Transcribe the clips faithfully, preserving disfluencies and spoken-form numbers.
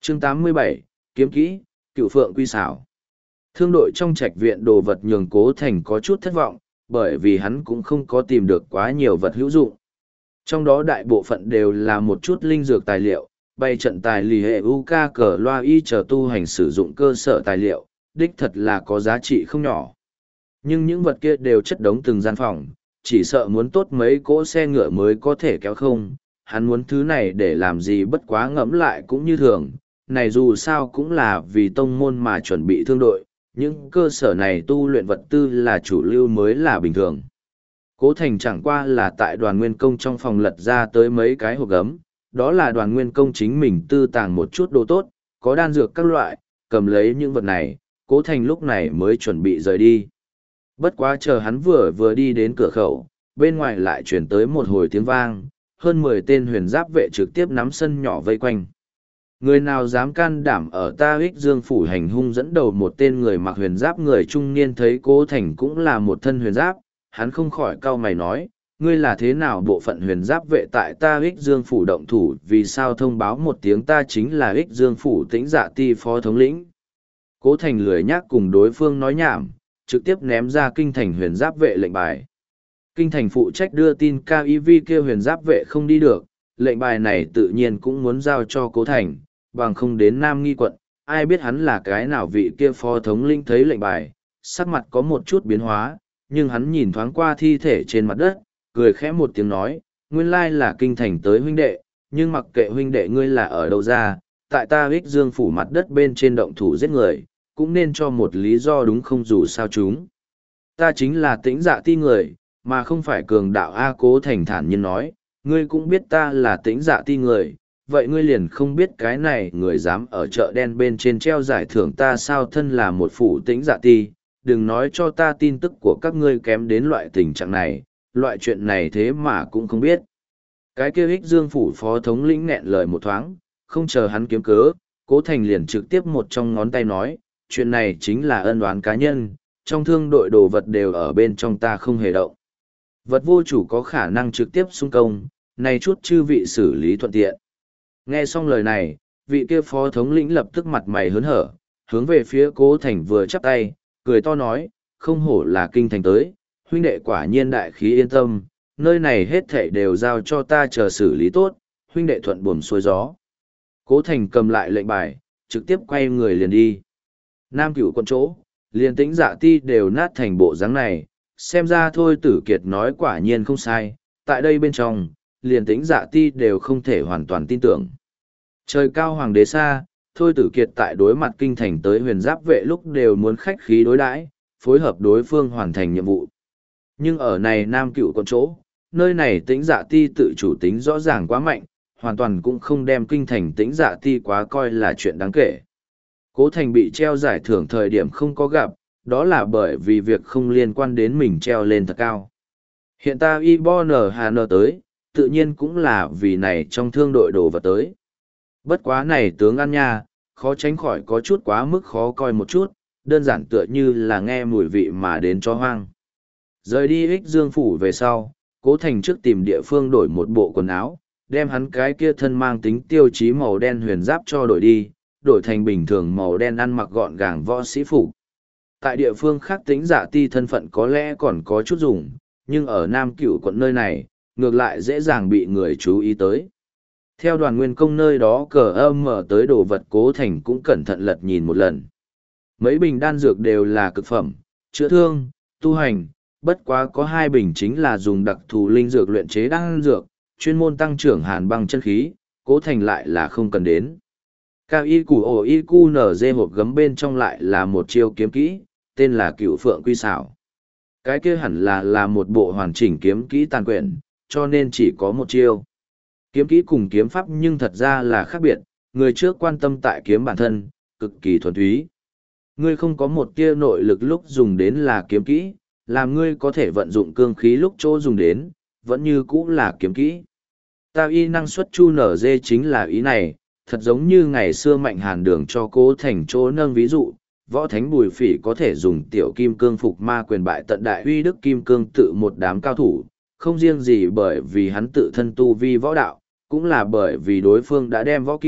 chương tám mươi bảy, kiếm kỹ, cựu phượng quy xảo. Thương đội trong trạch viện đồ vật nhường Cố Thành có chút thất vọng, bởi vì hắn cũng không có tìm được quá nhiều vật hữu dụng. Trong đó đại bộ phận đều là một chút linh dược tài liệu, bày trận tài lì hệ u ca cờ loa y chờ tu hành sử dụng cơ sở tài liệu, đích thật là có giá trị không nhỏ. Nhưng những vật kia đều chất đống từng gian phòng, chỉ sợ muốn tốt mấy cỗ xe ngựa mới có thể kéo không. Hắn muốn thứ này để làm gì bất quá ngẫm lại cũng như thường, này dù sao cũng là vì tông môn mà chuẩn bị thương đội, những cơ sở này tu luyện vật tư là chủ lưu mới là bình thường. Cố Thành chẳng qua là tại đoàn nguyên công trong phòng lật ra tới mấy cái hộp gấm, đó là đoàn nguyên công chính mình tư tàng một chút đồ tốt, có đan dược các loại, cầm lấy những vật này, Cố Thành lúc này mới chuẩn bị rời đi. Bất quá chờ hắn vừa vừa đi đến cửa khẩu, bên ngoài lại chuyển tới một hồi tiếng vang, hơn mười tên huyền giáp vệ trực tiếp nắm sân nhỏ vây quanh. Người nào dám can đảm ở ta ích dương phủ hành hung dẫn đầu một tên người mặc huyền giáp người trung niên thấy Cố Thành cũng là một thân huyền giáp, hắn không khỏi cau mày nói, ngươi là thế nào bộ phận huyền giáp vệ tại ta ích dương phủ động thủ, vì sao thông báo một tiếng ta chính là ích dương phủ tĩnh dạ ti phó thống lĩnh. Cố Thành lười nhác cùng đối phương nói nhảm, trực tiếp ném ra kinh thành huyền giáp vệ lệnh bài. Kinh thành phụ trách đưa tin ca i vê kêu huyền giáp vệ không đi được, lệnh bài này tự nhiên cũng muốn giao cho Cố Thành, bằng không đến Nam Nghi quận, ai biết hắn là cái nào vị kia phó thống lĩnh thấy lệnh bài, sắc mặt có một chút biến hóa, nhưng hắn nhìn thoáng qua thi thể trên mặt đất, cười khẽ một tiếng nói, nguyên lai là kinh thành tới huynh đệ, nhưng mặc kệ huynh đệ ngươi là ở đâu ra, tại ta ích dương phủ mặt đất bên trên động thủ giết người, cũng nên cho một lý do đúng không dù sao chúng. Ta chính là tĩnh dạ ti người, mà không phải cường đạo A. Cố Thành thản nhiên nói, ngươi cũng biết ta là tĩnh dạ ti người, vậy ngươi liền không biết cái này người dám ở chợ đen bên trên treo giải thưởng ta sao thân là một phủ tĩnh dạ ti, đừng nói cho ta tin tức của các ngươi kém đến loại tình trạng này, loại chuyện này thế mà cũng không biết. Cái kia ích dương phủ phó thống lĩnh nghẹn lời một thoáng, không chờ hắn kiếm cớ, Cố Thành liền trực tiếp một trong ngón tay nói, chuyện này chính là ân oán cá nhân, trong thương đội đồ vật đều ở bên trong ta không hề động. Vật vô chủ có khả năng trực tiếp xung công, này chút chư vị xử lý thuận tiện. Nghe xong lời này, vị kia phó thống lĩnh lập tức mặt mày hớn hở, hướng về phía Cố Thành vừa chắp tay, cười to nói, không hổ là kinh thành tới, huynh đệ quả nhiên đại khí yên tâm, nơi này hết thảy đều giao cho ta chờ xử lý tốt, huynh đệ thuận buồm xuôi gió. Cố Thành cầm lại lệnh bài, trực tiếp quay người liền đi. Nam Cửu quận chỗ, liền tĩnh dạ ti đều nát thành bộ dáng này, xem ra thôi Tử Kiệt nói quả nhiên không sai, tại đây bên trong, liền tĩnh dạ ti đều không thể hoàn toàn tin tưởng. Trời cao hoàng đế xa, thôi Tử Kiệt tại đối mặt kinh thành tới huyền giáp vệ lúc đều muốn khách khí đối đãi, phối hợp đối phương hoàn thành nhiệm vụ. Nhưng ở này Nam Cửu quận chỗ, nơi này tĩnh dạ ti tự chủ tính rõ ràng quá mạnh, hoàn toàn cũng không đem kinh thành tĩnh dạ ti quá coi là chuyện đáng kể. Cố Thành bị treo giải thưởng thời điểm không có gặp, đó là bởi vì việc không liên quan đến mình treo lên thật cao. Hiện ta y bo nở hà nở tới, tự nhiên cũng là vì này trong thương đội đồ vật tới. Bất quá này tướng ăn nha, khó tránh khỏi có chút quá mức khó coi một chút, đơn giản tựa như là nghe mùi vị mà đến cho hoang. Rời đi ích dương phủ về sau, Cố Thành trước tìm địa phương đổi một bộ quần áo, đem hắn cái kia thân mang tính tiêu chí màu đen huyền giáp cho đổi đi, đổi thành bình thường màu đen ăn mặc gọn gàng võ sĩ phục. Tại địa phương khác tính dạ ti thân phận có lẽ còn có chút dùng, nhưng ở Nam Cửu quận nơi này, ngược lại dễ dàng bị người chú ý tới. Theo đoàn nguyên công nơi đó cờ âm mở tới đồ vật Cố Thành cũng cẩn thận lật nhìn một lần. Mấy bình đan dược đều là cực phẩm, chữa thương, tu hành, bất quá có hai bình chính là dùng đặc thù linh dược luyện chế đan dược, chuyên môn tăng trưởng hàn băng chân khí, Cố Thành lại là không cần đến. Cao y củ ổ y cu nở dê hộp gấm bên trong lại là một chiêu kiếm kỹ, tên là Cựu Phượng Quy Xảo. Cái kia hẳn là là một bộ hoàn chỉnh kiếm kỹ tàn quyển, cho nên chỉ có một chiêu. Kiếm kỹ cùng kiếm pháp nhưng thật ra là khác biệt, người trước quan tâm tại kiếm bản thân, cực kỳ thuần túy. Ngươi không có một tia nội lực lúc dùng đến là kiếm kỹ, làm ngươi có thể vận dụng cương khí lúc chỗ dùng đến, vẫn như cũ là kiếm kỹ. Ta y năng suất chu nở dê chính là ý này, thật giống như ngày xưa Mạnh Hàn Đường cho Cố Thành chỗ nâng ví dụ, võ thánh Bùi Phỉ có thể dùng tiểu kim cương phục ma quyền bại tận đại uy đức kim cương tự một đám cao thủ, không riêng gì bởi vì hắn tự thân tu vi võ đạo, cũng là bởi vì đối phương đã đem võ kỹ,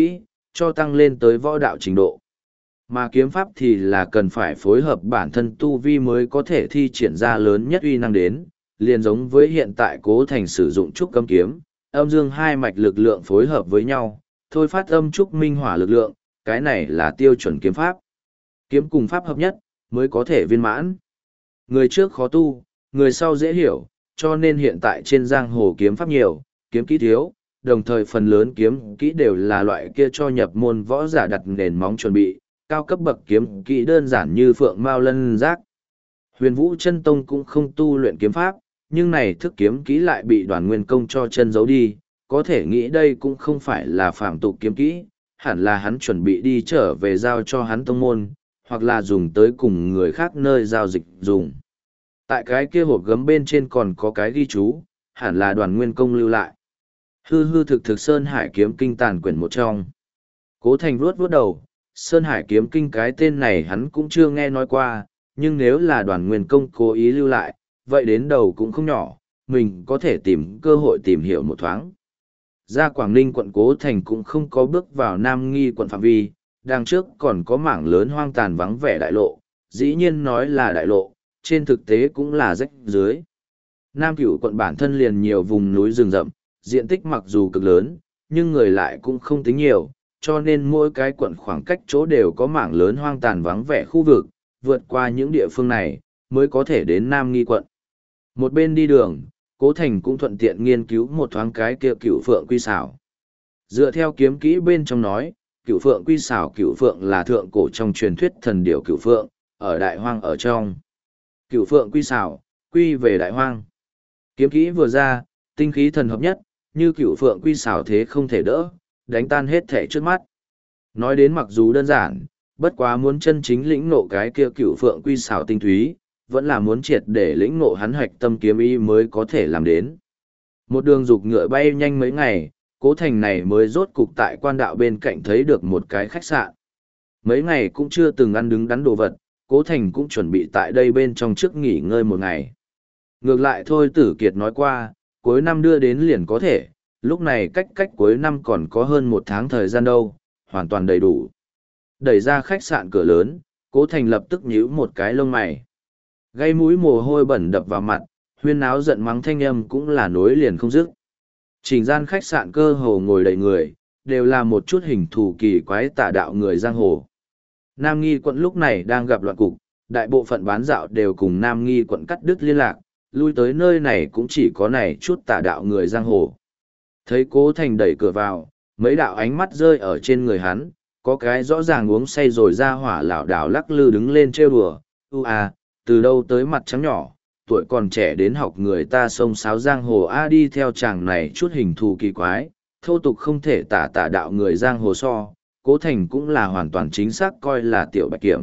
cho tăng lên tới võ đạo trình độ. Mà kiếm pháp thì là cần phải phối hợp bản thân tu vi mới có thể thi triển ra lớn nhất uy năng đến, liền giống với hiện tại Cố Thành sử dụng trúc âm kiếm, âm dương hai mạch lực lượng phối hợp với nhau, thôi phát âm trúc minh hỏa lực lượng, cái này là tiêu chuẩn kiếm pháp. Kiếm cùng pháp hợp nhất, mới có thể viên mãn. Người trước khó tu, người sau dễ hiểu, cho nên hiện tại trên giang hồ kiếm pháp nhiều, kiếm kỹ thiếu, đồng thời phần lớn kiếm kỹ đều là loại kia cho nhập môn võ giả đặt nền móng chuẩn bị, cao cấp bậc kiếm kỹ đơn giản như phượng mao lân giác. Huyền Vũ Chân Tông cũng không tu luyện kiếm pháp, nhưng này thức kiếm kỹ lại bị Đoàn Nguyên Công cho chân giấu đi, có thể nghĩ đây cũng không phải là phạm tục kiếm kỹ, hẳn là hắn chuẩn bị đi trở về giao cho hắn tông môn, hoặc là dùng tới cùng người khác nơi giao dịch dùng. Tại cái kia hộp gấm bên trên còn có cái ghi chú, hẳn là Đoàn Nguyên Công lưu lại. Hư hư thực thực Sơn Hải kiếm kinh tàn quyển một trong. Cố Thành vuốt vuốt đầu, Sơn Hải kiếm kinh cái tên này hắn cũng chưa nghe nói qua, nhưng nếu là Đoàn Nguyên Công cố ý lưu lại, vậy đến đầu cũng không nhỏ, mình có thể tìm cơ hội tìm hiểu một thoáng. Ra Quảng Ninh quận Cố Thành cũng không có bước vào Nam Nghi quận phạm vi, đằng trước còn có mảng lớn hoang tàn vắng vẻ đại lộ, dĩ nhiên nói là đại lộ, trên thực tế cũng là rách dưới. Nam Cửu quận bản thân liền nhiều vùng núi rừng rậm, diện tích mặc dù cực lớn, nhưng người lại cũng không tính nhiều, cho nên mỗi cái quận khoảng cách chỗ đều có mảng lớn hoang tàn vắng vẻ khu vực, vượt qua những địa phương này, mới có thể đến Nam Nghi quận. Một bên đi đường, Cố Thành cũng thuận tiện nghiên cứu một thoáng cái kia Cửu Phượng Quy Xảo. Dựa theo kiếm kỹ bên trong nói, Cửu Phượng Quy Xảo Cửu Phượng là thượng cổ trong truyền thuyết thần điểu Cửu Phượng, ở đại hoang ở trong. Cửu Phượng Quy Xảo, quy về đại hoang. Kiếm kỹ vừa ra, tinh khí thần hợp nhất, như Cửu Phượng Quy Xảo thế không thể đỡ, đánh tan hết thể trước mắt. Nói đến mặc dù đơn giản, bất quá muốn chân chính lĩnh ngộ cái kia Cửu Phượng Quy Xảo tinh túy, vẫn là muốn triệt để lĩnh ngộ hắn hạch tâm kiếm ý mới có thể làm đến. Một đường dục ngựa bay nhanh mấy ngày, Cố Thành này mới rốt cục tại quan đạo bên cạnh thấy được một cái khách sạn. Mấy ngày cũng chưa từng ăn đứng đắn đồ vật, Cố Thành cũng chuẩn bị tại đây bên trong trước nghỉ ngơi một ngày. Ngược lại thôi Tử Kiệt nói qua, cuối năm đưa đến liền có thể, lúc này cách cách cuối năm còn có hơn một tháng thời gian đâu, hoàn toàn đầy đủ. Đẩy ra khách sạn cửa lớn, Cố Thành lập tức nhíu một cái lông mày. Gây mũi mồ hôi bẩn đập vào mặt, huyên náo giận mắng thanh âm cũng là nối liền không dứt. Trình gian khách sạn cơ hồ ngồi đầy người, đều là một chút hình thù kỳ quái tà đạo người giang hồ. Nam Nghi quận lúc này đang gặp loạn cục, đại bộ phận bán dạo đều cùng Nam Nghi quận cắt đứt liên lạc, lui tới nơi này cũng chỉ có này chút tà đạo người giang hồ. Thấy Cố Thành đẩy cửa vào, mấy đạo ánh mắt rơi ở trên người hắn, có cái rõ ràng uống say rồi ra hỏa lảo đảo lắc lư đứng lên trêu đùa, u à, từ đâu tới mặt trắng nhỏ, tuổi còn trẻ đến học người ta xông xáo giang hồ a đi theo chàng này chút hình thù kỳ quái, thô tục không thể tả tả đạo người giang hồ so, Cố Thành cũng là hoàn toàn chính xác coi là tiểu bạch kiểm.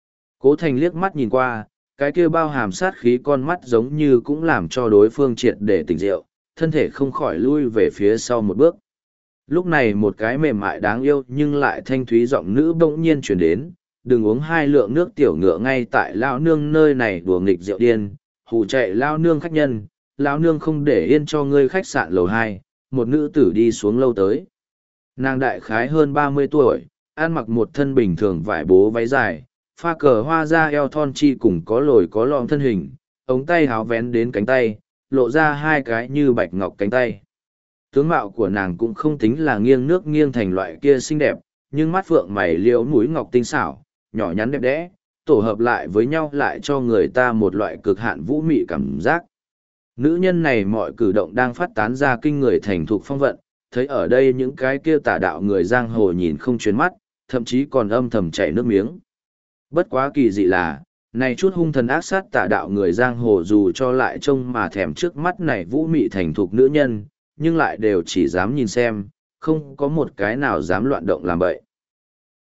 Cố Thành liếc mắt nhìn qua, cái kia bao hàm sát khí con mắt giống như cũng làm cho đối phương triệt để tỉnh rượu, thân thể không khỏi lui về phía sau một bước. Lúc này một cái mềm mại đáng yêu nhưng lại thanh thúy giọng nữ bỗng nhiên chuyển đến, đừng uống hai lượng nước tiểu ngựa ngay tại lao nương nơi này đùa nghịch rượu điên, hù chạy lao nương khách nhân, lao nương không để yên cho ngươi khách sạn lầu hai, một nữ tử đi xuống lâu tới. Nàng đại khái hơn ba mươi tuổi, ăn mặc một thân bình thường vải bố váy dài, pha cờ hoa da eo thon chi cùng có lồi có lõm thân hình, ống tay háo vén đến cánh tay, lộ ra hai cái như bạch ngọc cánh tay. Tướng mạo của nàng cũng không tính là nghiêng nước nghiêng thành loại kia xinh đẹp, nhưng mắt phượng mày liễu mũi ngọc tinh xảo, nhỏ nhắn đẹp đẽ, tổ hợp lại với nhau lại cho người ta một loại cực hạn vũ mị cảm giác. Nữ nhân này mọi cử động đang phát tán ra kinh người thành thục phong vận, thấy ở đây những cái kia tà đạo người giang hồ nhìn không chuyến mắt, thậm chí còn âm thầm chảy nước miếng. Bất quá kỳ dị là, này chút hung thần ác sát tà đạo người giang hồ dù cho lại trông mà thèm trước mắt này vũ mị thành thục nữ nhân, nhưng lại đều chỉ dám nhìn xem, không có một cái nào dám loạn động làm bậy.